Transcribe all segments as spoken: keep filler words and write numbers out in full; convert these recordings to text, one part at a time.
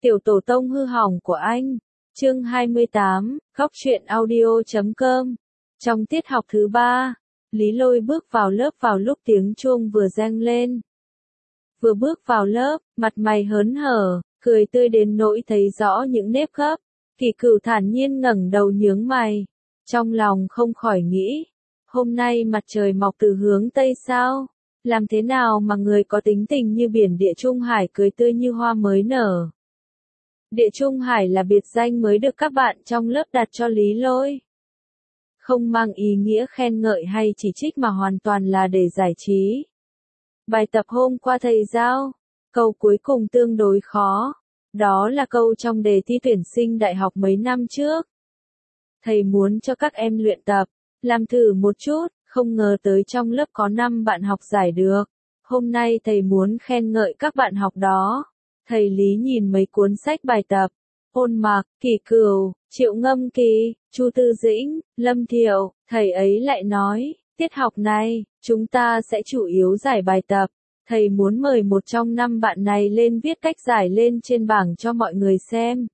Tiểu tổ tông hư hỏng của anh. Chương hai mươi tám, góc truyện audio chấm com. Trong tiết học thứ ba, Lý Lôi bước vào lớp vào lúc tiếng chuông vừa reng lên. Vừa bước vào lớp, mặt mày hớn hở, cười tươi đến nỗi thấy rõ những nếp gấp. Kỳ Cửu thản nhiên ngẩng đầu nhướng mày, trong lòng không khỏi nghĩ, hôm nay mặt trời mọc từ hướng tây sao? Làm thế nào mà người có tính tình như biển Địa Trung Hải cười tươi như hoa mới nở? Địa Trung Hải là biệt danh mới được các bạn trong lớp đặt cho Lý Lôi. Không mang ý nghĩa khen ngợi hay chỉ trích mà hoàn toàn là để giải trí. Bài tập hôm qua thầy giao, câu cuối cùng tương đối khó. Đó là câu trong đề thi tuyển sinh đại học mấy năm trước. Thầy muốn cho các em luyện tập, làm thử một chút, không ngờ tới trong lớp có năm bạn học giải được. Hôm nay thầy muốn khen ngợi các bạn học đó. Thầy Lý nhìn mấy cuốn sách bài tập, Ôn Mạc, Kỳ Cửu, Triệu Ngâm Kỳ, Chu Tư Dĩnh, Lâm Thiệu, thầy ấy lại nói, tiết học này, chúng ta sẽ chủ yếu giải bài tập. Thầy muốn mời một trong năm bạn này lên viết cách giải lên trên bảng cho mọi người xem.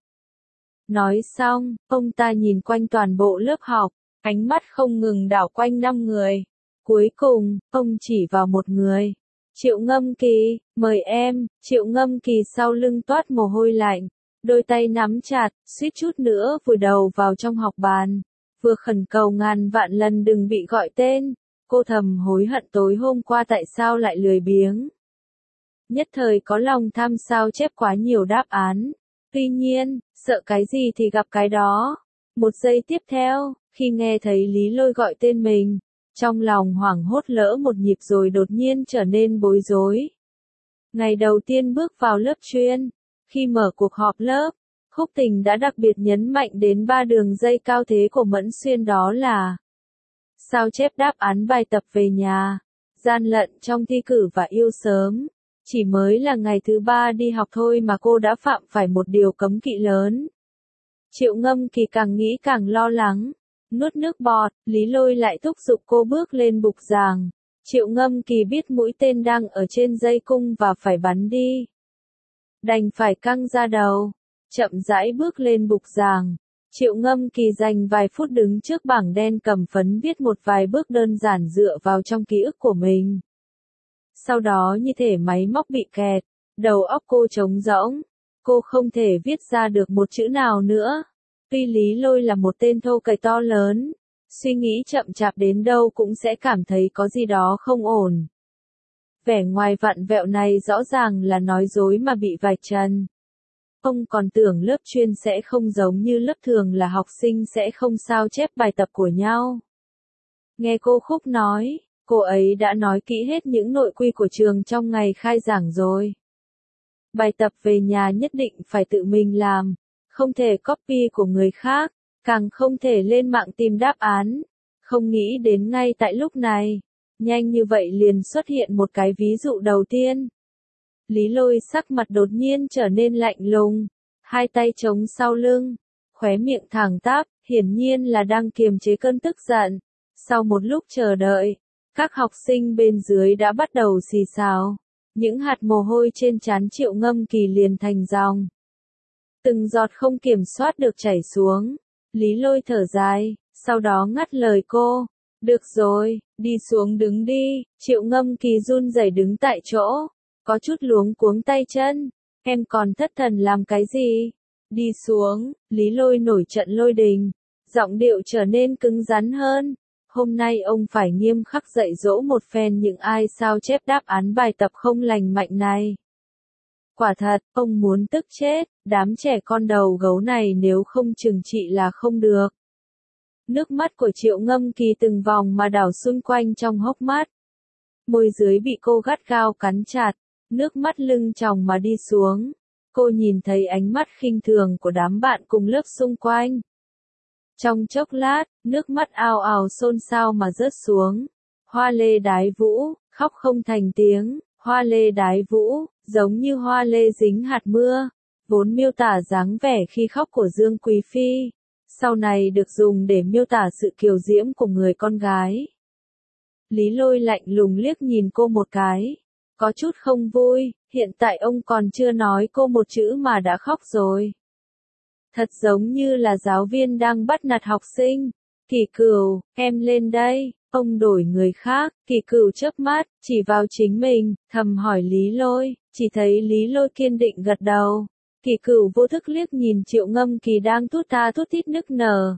Nói xong, ông ta nhìn quanh toàn bộ lớp học, ánh mắt không ngừng đảo quanh năm người. Cuối cùng, ông chỉ vào một người. Triệu Ngâm Kỳ, mời em. Triệu Ngâm Kỳ sau lưng toát mồ hôi lạnh, đôi tay nắm chặt, suýt chút nữa vùi đầu vào trong học bàn. Vừa khẩn cầu ngàn vạn lần đừng bị gọi tên, cô thầm hối hận tối hôm qua tại sao lại lười biếng. Nhất thời có lòng tham sao chép quá nhiều đáp án. Tuy nhiên, sợ cái gì thì gặp cái đó. Một giây tiếp theo, khi nghe thấy Lý Lôi gọi tên mình, trong lòng hoảng hốt lỡ một nhịp rồi đột nhiên trở nên bối rối. Ngày đầu tiên bước vào lớp chuyên, khi mở cuộc họp lớp, Khúc Tình đã đặc biệt nhấn mạnh đến ba đường dây cao thế của Mẫn Xuyên, đó là sao chép đáp án bài tập về nhà, gian lận trong thi cử và yêu sớm. Chỉ mới là ngày thứ ba đi học thôi mà cô đã phạm phải một điều cấm kỵ lớn. Triệu Ngâm Kỳ càng nghĩ càng lo lắng. Nuốt nước bọt, Lý Lôi lại thúc giục cô bước lên bục giảng. Triệu Ngâm Kỳ biết mũi tên đang ở trên dây cung và phải bắn đi. Đành phải căng ra đầu, chậm rãi bước lên bục giảng. Triệu Ngâm Kỳ dành vài phút đứng trước bảng đen cầm phấn viết một vài bước đơn giản dựa vào trong ký ức của mình. Sau đó như thể máy móc bị kẹt, đầu óc cô trống rỗng. Cô không thể viết ra được một chữ nào nữa. Tuy Lý Lôi là một tên thô cậy to lớn, suy nghĩ chậm chạp đến đâu cũng sẽ cảm thấy có gì đó không ổn. Vẻ ngoài vặn vẹo này rõ ràng là nói dối mà bị vạch trần. Ông còn tưởng lớp chuyên sẽ không giống như lớp thường là học sinh sẽ không sao chép bài tập của nhau. Nghe cô Khúc nói, cô ấy đã nói kỹ hết những nội quy của trường trong ngày khai giảng rồi. Bài tập về nhà nhất định phải tự mình làm, không thể copy của người khác, càng không thể lên mạng tìm đáp án. Không nghĩ đến ngay tại lúc này, nhanh như vậy liền xuất hiện một cái ví dụ đầu tiên. Lý Lôi sắc mặt đột nhiên trở nên lạnh lùng, hai tay chống sau lưng, khóe miệng thẳng tắp, hiển nhiên là đang kiềm chế cơn tức giận. Sau một lúc chờ đợi, các học sinh bên dưới đã bắt đầu xì xào. Những hạt mồ hôi trên trán Triệu Ngâm Kỳ liền thành dòng. Từng giọt không kiểm soát được chảy xuống. Lý Lôi thở dài, sau đó ngắt lời cô. Được rồi, đi xuống đứng đi. Triệu Ngâm Kỳ run rẩy đứng tại chỗ, có chút luống cuống tay chân. Em còn thất thần làm cái gì? Đi xuống. Lý Lôi nổi trận lôi đình, giọng điệu trở nên cứng rắn hơn. Hôm nay ông phải nghiêm khắc dạy dỗ một phen những ai sao chép đáp án bài tập không lành mạnh này. Quả thật, ông muốn tức chết, đám trẻ con đầu gấu này nếu không trừng trị là không được. Nước mắt của Triệu Ngâm Kỳ từng vòng mà đảo xung quanh trong hốc mắt. Môi dưới bị cô gắt gao cắn chặt, nước mắt lưng tròng mà đi xuống. Cô nhìn thấy ánh mắt khinh thường của đám bạn cùng lớp xung quanh. Trong chốc lát, nước mắt ào ào xôn xao mà rớt xuống. Hoa lê đái vũ, khóc không thành tiếng. Hoa lê đái vũ, giống như hoa lê dính hạt mưa, vốn miêu tả dáng vẻ khi khóc của Dương Quý Phi, sau này được dùng để miêu tả sự kiều diễm của người con gái. Lý Lôi lạnh lùng liếc nhìn cô một cái, có chút không vui, hiện tại ông còn chưa nói cô một chữ mà đã khóc rồi. Thật giống như là giáo viên đang bắt nạt học sinh. Kỳ Cửu, em lên đây. Ông đổi người khác, Kỳ Cửu chớp mắt, chỉ vào chính mình, thầm hỏi Lý Lôi, chỉ thấy Lý Lôi kiên định gật đầu. Kỳ Cửu vô thức liếc nhìn Triệu Ngâm Kỳ đang thút tha thút thít nức nở.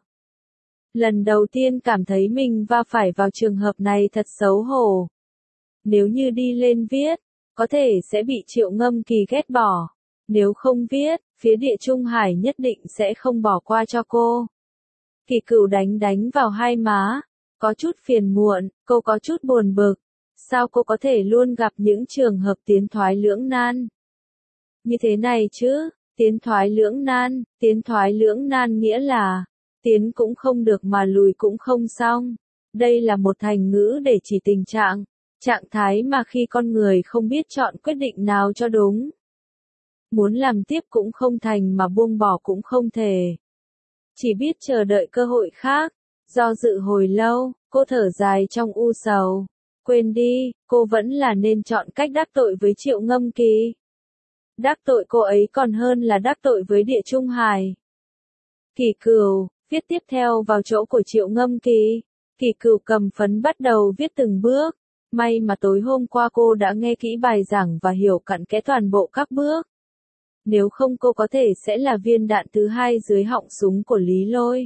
Lần đầu tiên cảm thấy mình va phải vào trường hợp này thật xấu hổ. Nếu như đi lên viết, có thể sẽ bị Triệu Ngâm Kỳ ghét bỏ. Nếu không viết, phía Địa Trung Hải nhất định sẽ không bỏ qua cho cô. Kỳ Cửu đánh đánh vào hai má, có chút phiền muộn, cô có chút buồn bực. Sao cô có thể luôn gặp những trường hợp tiến thoái lưỡng nan như thế này chứ? Tiến thoái lưỡng nan, tiến thoái lưỡng nan nghĩa là tiến cũng không được mà lùi cũng không xong. Đây là một thành ngữ để chỉ tình trạng, trạng thái mà khi con người không biết chọn quyết định nào cho đúng. Muốn làm tiếp cũng không thành mà buông bỏ cũng không thể. Chỉ biết chờ đợi cơ hội khác. Do dự hồi lâu, cô thở dài trong u sầu. Quên đi, cô vẫn là nên chọn cách đắc tội với Triệu Ngâm Kỳ. Đắc tội cô ấy còn hơn là đắc tội với Địa Trung Hải. Kỳ Cửu, viết tiếp theo vào chỗ của Triệu Ngâm Kỳ. Kỳ Cửu cầm phấn bắt đầu viết từng bước. May mà tối hôm qua cô đã nghe kỹ bài giảng và hiểu cặn kẽ toàn bộ các bước. Nếu không cô có thể sẽ là viên đạn thứ hai dưới họng súng của Lý Lôi.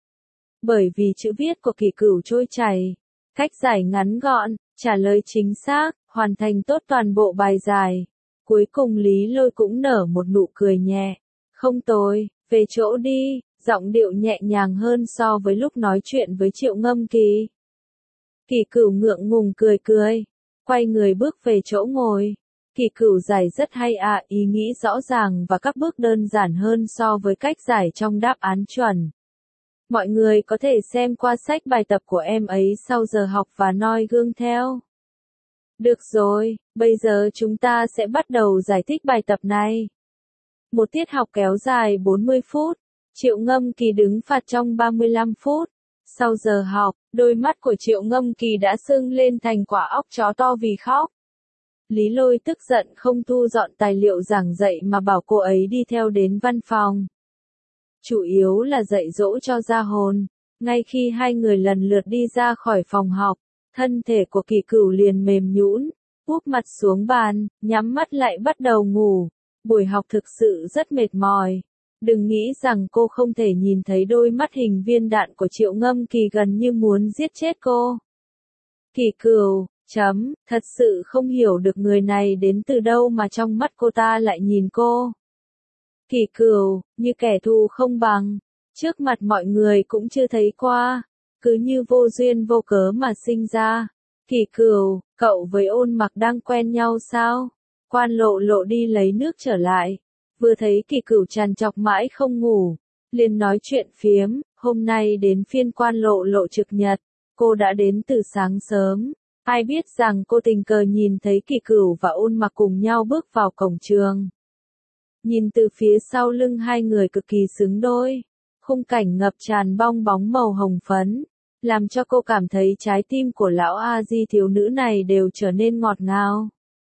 Bởi vì chữ viết của Kỳ Cửu trôi chảy, cách giải ngắn gọn, trả lời chính xác, hoàn thành tốt toàn bộ bài giải. Cuối cùng Lý Lôi cũng nở một nụ cười nhẹ. Không tồi, về chỗ đi, giọng điệu nhẹ nhàng hơn so với lúc nói chuyện với Triệu Ngâm Kỳ. Kỳ Cửu ngượng ngùng cười cười, quay người bước về chỗ ngồi. Kỳ Cửu giải rất hay ạ, à, ý nghĩ rõ ràng và các bước đơn giản hơn so với cách giải trong đáp án chuẩn. Mọi người có thể xem qua sách bài tập của em ấy sau giờ học và noi gương theo. Được rồi, bây giờ chúng ta sẽ bắt đầu giải thích bài tập này. Một tiết học kéo dài bốn mươi phút, Triệu Ngâm Kỳ đứng phạt trong ba mươi lăm phút. Sau giờ học, đôi mắt của Triệu Ngâm Kỳ đã sưng lên thành quả óc chó to vì khóc. Lý Lôi tức giận không thu dọn tài liệu giảng dạy mà bảo cô ấy đi theo đến văn phòng. Chủ yếu là dạy dỗ cho ra hồn. Ngay khi hai người lần lượt đi ra khỏi phòng học, thân thể của Kỳ Cửu liền mềm nhũn, úp mặt xuống bàn, nhắm mắt lại bắt đầu ngủ. Buổi học thực sự rất mệt mỏi. Đừng nghĩ rằng cô không thể nhìn thấy đôi mắt hình viên đạn của Triệu Ngâm Kỳ gần như muốn giết chết cô. Kỳ Cửu, chấm, thật sự không hiểu được người này đến từ đâu mà trong mắt cô ta lại nhìn cô. Kỳ Cửu, như kẻ thù không bằng, trước mặt mọi người cũng chưa thấy qua, cứ như vô duyên vô cớ mà sinh ra. Kỳ Cửu, cậu với Ôn Mặc đang quen nhau sao? Quan Lộ Lộ đi lấy nước trở lại, vừa thấy Kỳ Cửu trằn trọc mãi không ngủ, liền nói chuyện phiếm, hôm nay đến phiên Quan Lộ Lộ trực nhật, cô đã đến từ sáng sớm. Ai biết rằng cô tình cờ nhìn thấy Kỳ Cửu và Ôn Mặc cùng nhau bước vào cổng trường. Nhìn từ phía sau lưng hai người cực kỳ xứng đôi, khung cảnh ngập tràn bong bóng màu hồng phấn, làm cho cô cảm thấy trái tim của lão A Di thiếu nữ này đều trở nên ngọt ngào.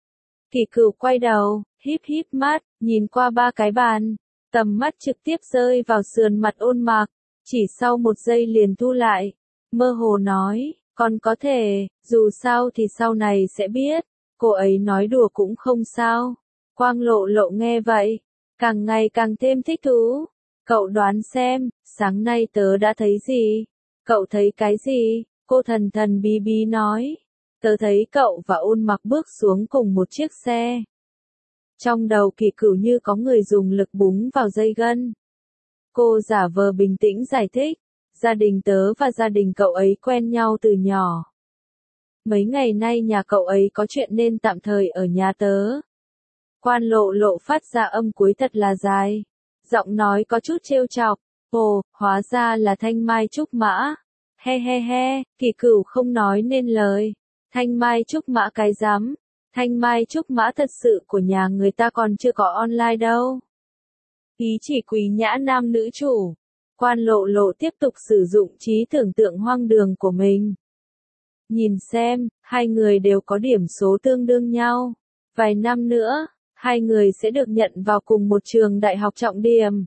Kỳ Cửu quay đầu, híp híp mắt, nhìn qua ba cái bàn, tầm mắt trực tiếp rơi vào sườn mặt Ôn Mặc, chỉ sau một giây liền thu lại, mơ hồ nói, còn có thể, dù sao thì sau này sẽ biết, cô ấy nói đùa cũng không sao. Quang Lộ Lộ nghe vậy, càng ngày càng thêm thích thú. Cậu đoán xem, sáng nay tớ đã thấy gì? Cậu thấy cái gì? Cô thần thần bí bí nói. Tớ thấy cậu và Ôn Mặc bước xuống cùng một chiếc xe. Trong đầu Kỳ Cửu như có người dùng lực búng vào dây gân. Cô giả vờ bình tĩnh giải thích. Gia đình tớ và gia đình cậu ấy quen nhau từ nhỏ. Mấy ngày nay nhà cậu ấy có chuyện nên tạm thời ở nhà tớ. Quan Lộ Lộ phát ra âm cuối thật là dài. Giọng nói có chút trêu chọc. Ồ, hóa ra là Thanh Mai Trúc Mã. He he he, Kỳ Cửu không nói nên lời. Thanh Mai Trúc Mã cái rắm. Thanh Mai Trúc Mã thật sự của nhà người ta còn chưa có online đâu. Ý chỉ quý nhã nam nữ chủ. Quan Lộ Lộ tiếp tục sử dụng trí tưởng tượng hoang đường của mình. Nhìn xem, hai người đều có điểm số tương đương nhau. Vài năm nữa, hai người sẽ được nhận vào cùng một trường đại học trọng điểm.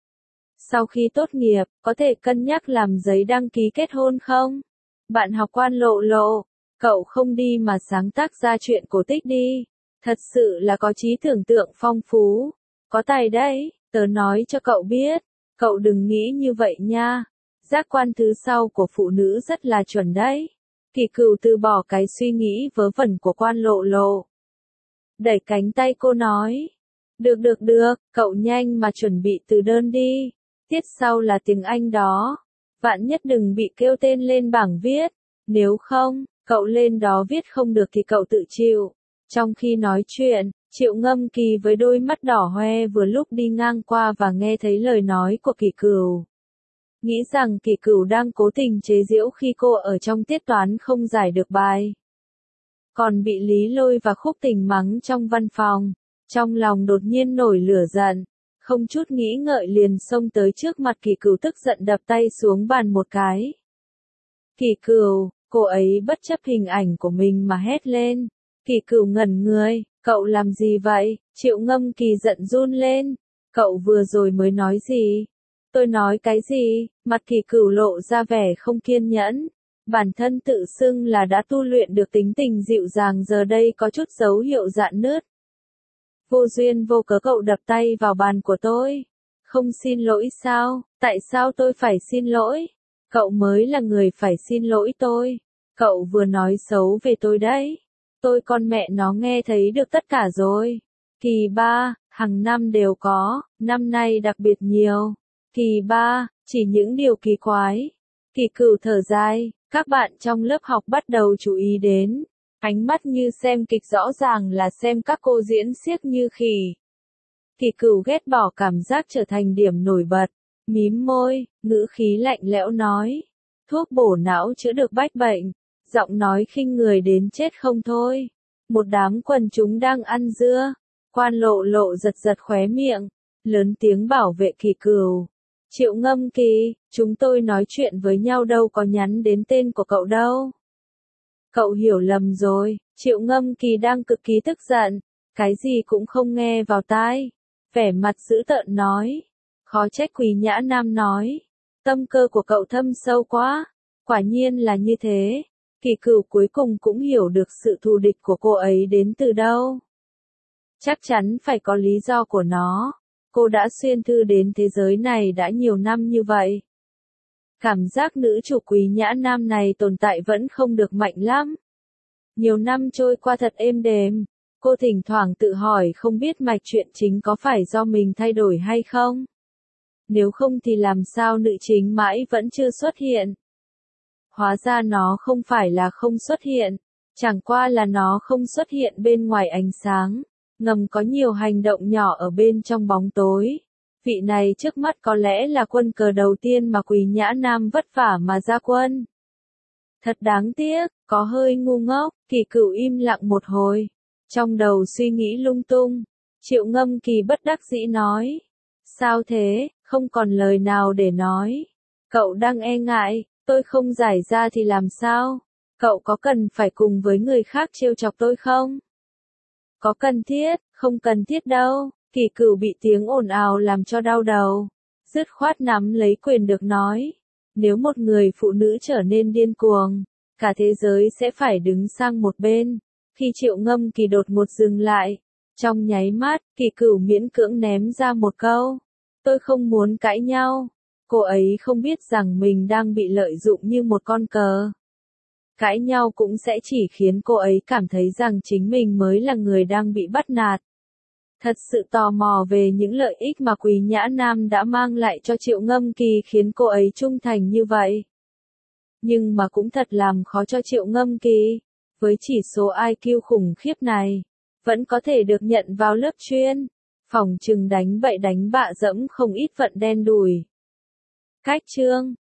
Sau khi tốt nghiệp, có thể cân nhắc làm giấy đăng ký kết hôn không? Bạn học Quan Lộ Lộ, cậu không đi mà sáng tác ra chuyện cổ tích đi. Thật sự là có trí tưởng tượng phong phú. Có tài đấy, tớ nói cho cậu biết. Cậu đừng nghĩ như vậy nha. Giác quan thứ sau của phụ nữ rất là chuẩn đấy. Kỳ Cửu từ bỏ cái suy nghĩ vớ vẩn của Quan Lộ Lộ. Đẩy cánh tay cô nói. Được được được, cậu nhanh mà chuẩn bị từ đơn đi. Tiết sau là tiếng Anh đó. Vạn nhất đừng bị kêu tên lên bảng viết. Nếu không, cậu lên đó viết không được thì cậu tự chịu. Trong khi nói chuyện, Triệu Ngâm Kỳ với đôi mắt đỏ hoe vừa lúc đi ngang qua và nghe thấy lời nói của Kỳ Cửu. Nghĩ rằng Kỳ Cửu đang cố tình chế giễu khi cô ở trong tiết toán không giải được bài. Còn bị Lý Lôi và Khúc Tình mắng trong văn phòng. Trong lòng đột nhiên nổi lửa giận. Không chút nghĩ ngợi liền xông tới trước mặt Kỳ Cửu tức giận đập tay xuống bàn một cái. Kỳ Cửu, cô ấy bất chấp hình ảnh của mình mà hét lên. Kỳ Cửu ngẩn người, cậu làm gì vậy? Triệu Ngâm Kỳ giận run lên. Cậu vừa rồi mới nói gì? Tôi nói cái gì? Mặt Kỳ Cửu lộ ra vẻ không kiên nhẫn. Bản thân tự xưng là đã tu luyện được tính tình dịu dàng giờ đây có chút dấu hiệu rạn nứt. Vô duyên vô cớ cậu đập tay vào bàn của tôi. Không xin lỗi sao? Tại sao tôi phải xin lỗi? Cậu mới là người phải xin lỗi tôi. Cậu vừa nói xấu về tôi đấy. Tôi con mẹ nó nghe thấy được tất cả rồi. Kỳ ba, hàng năm đều có, năm nay đặc biệt nhiều. Kỳ ba, chỉ những điều kỳ quái. Kỳ Cửu thở dài, các bạn trong lớp học bắt đầu chú ý đến. Ánh mắt như xem kịch rõ ràng là xem các cô diễn xiếc như khỉ. Kỳ Cửu ghét bỏ cảm giác trở thành điểm nổi bật. Mím môi, ngữ khí lạnh lẽo nói. Thuốc bổ não chữa được bách bệnh. Giọng nói khinh người đến chết không thôi. Một đám quần chúng đang ăn dưa. Quan Lộ Lộ giật giật khóe miệng. Lớn tiếng bảo vệ Kỳ Cửu. Triệu Ngâm Kỳ, chúng tôi nói chuyện với nhau đâu có nhắn đến tên của cậu đâu. Cậu hiểu lầm rồi, Triệu Ngâm Kỳ đang cực kỳ tức giận. Cái gì cũng không nghe vào tai. Vẻ mặt dữ tợn nói. Khó trách Quý Nhã Nam nói. Tâm cơ của cậu thâm sâu quá. Quả nhiên là như thế. Kỳ Cửu cuối cùng cũng hiểu được sự thù địch của cô ấy đến từ đâu. Chắc chắn phải có lý do của nó. Cô đã xuyên thư đến thế giới này đã nhiều năm như vậy. Cảm giác nữ chủ Quý Nhã Nam này tồn tại vẫn không được mạnh lắm. Nhiều năm trôi qua thật êm đềm. Cô thỉnh thoảng tự hỏi không biết mạch chuyện chính có phải do mình thay đổi hay không. Nếu không thì làm sao nữ chính mãi vẫn chưa xuất hiện. Hóa ra nó không phải là không xuất hiện. Chẳng qua là nó không xuất hiện bên ngoài ánh sáng. Ngầm có nhiều hành động nhỏ ở bên trong bóng tối. Vị này trước mắt có lẽ là quân cờ đầu tiên mà Quý Nhã Nam vất vả mà ra quân. Thật đáng tiếc, có hơi ngu ngốc. Kỳ Cửu im lặng một hồi. Trong đầu suy nghĩ lung tung. Triệu Ngâm Kỳ bất đắc dĩ nói. Sao thế, không còn lời nào để nói. Cậu đang e ngại, tôi không giải ra thì làm sao? Cậu có cần phải cùng với người khác trêu chọc tôi không? Có cần thiết, không cần thiết đâu. Kỳ Cửu bị tiếng ồn ào làm cho đau đầu. Dứt khoát nắm lấy quyền được nói. Nếu một người phụ nữ trở nên điên cuồng, cả thế giới sẽ phải đứng sang một bên. Khi Triệu Ngâm Kỳ đột ngột dừng lại, trong nháy mắt, Kỳ Cửu miễn cưỡng ném ra một câu. Tôi không muốn cãi nhau. Cô ấy không biết rằng mình đang bị lợi dụng như một con cờ. Cãi nhau cũng sẽ chỉ khiến cô ấy cảm thấy rằng chính mình mới là người đang bị bắt nạt. Thật sự tò mò về những lợi ích mà Quý Nhã Nam đã mang lại cho Triệu Ngâm Kỳ khiến cô ấy trung thành như vậy. Nhưng mà cũng thật làm khó cho Triệu Ngâm Kỳ. Với chỉ số i kiu khủng khiếp này, vẫn có thể được nhận vào lớp chuyên. Phỏng chừng đánh bậy đánh bạ dẫm không ít vận đen đủi. Cách chương